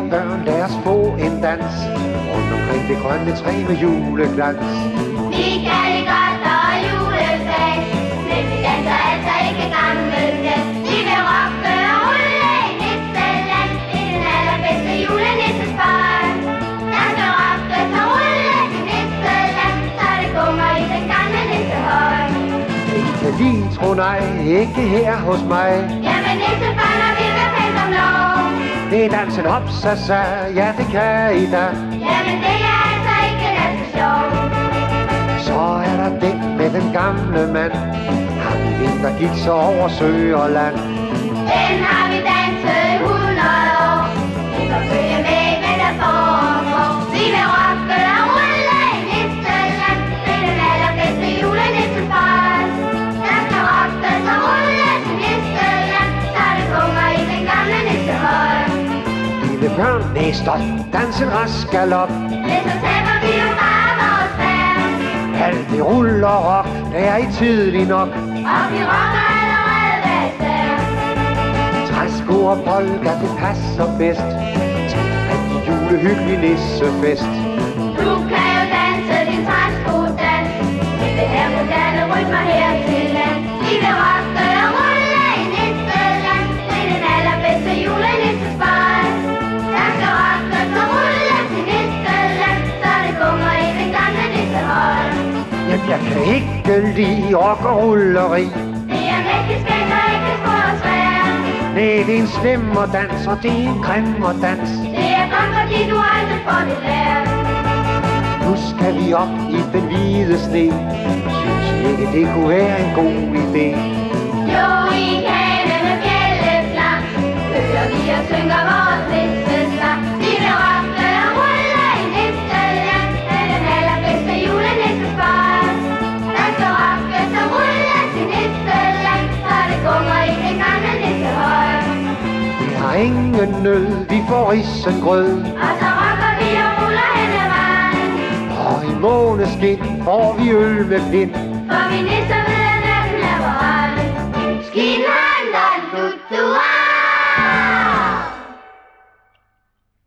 Kære børn, lad os få en dans rundt omkring det grønne træ med juleglans. Vi kan det godt og juledag, men vi danser altså ikke gammeldags. Vi vil rocke og rulle i Nisseland, i den allerbedste julenissespot. Der skal rockes og rulle i Nisseland, så det gunger i den gamle nissehånd. I kan lide, tro nej, ikke her hos mig. Jamen nissefanger, vi vil pænt om lov. Det er dansen op, så, ja det kan I da. Jamen det er altså ikke nær så sjovt. Så er der den med den gamle mand, ham i vinter gik så over sø og land. Den har vi danset i 100 år. Vi får følge med, hvad der foregår. Vi vil rocke og rulle i Nisseland, det er den allerbedste julenissespot. Der skal rockes og rulles i Nisseland, så det gunger i den gamle nissehånd. Lille børn, næ stop, dansen rask galop. Men så taber vi jo bare vores færd. Alt det ruller og rock, det er I tidlig nok. Og vi rocker allerede hver især. Træsko og polka, det passer bedst til en rigtig julehyggelig nissefest. Du kan jo danse din træsko-dans. Vi vil have moderne rytmer her til land. Vi vil rocke og rulle i Nisseland, det er den allerbedste julenissespot. Der skal rockes og rulles i Nisseland, så det gunger i den gamle nissehånd. Jamen, jeg kan ikke lide rock og rulleri. Det er mægtigskægt og ikke spor svært. Nej, det er en slemmerdans, og det er en grimmerdans. Det er godt, fordi du aldrig får det lært. Nu skal vi op i den hvide sne. Synes I ikke, det kunne være en god idé? Jo, i kane med bjælleflam hører vi og synger vores nissesang. Vi vil rocke og rulle i Nisseland, det er den allerbedste julenissespot. Der skal rockes og rulles i Nisseland, så det gunger i den gamle nissehånd. Vi har ingen nød, vi får risengrød. Og så rocker vi og ruller hen ad vejen. Og i måneskin får vi øl med blind. For vi nisser ved, at natten er vor egen. Skin hånden, du er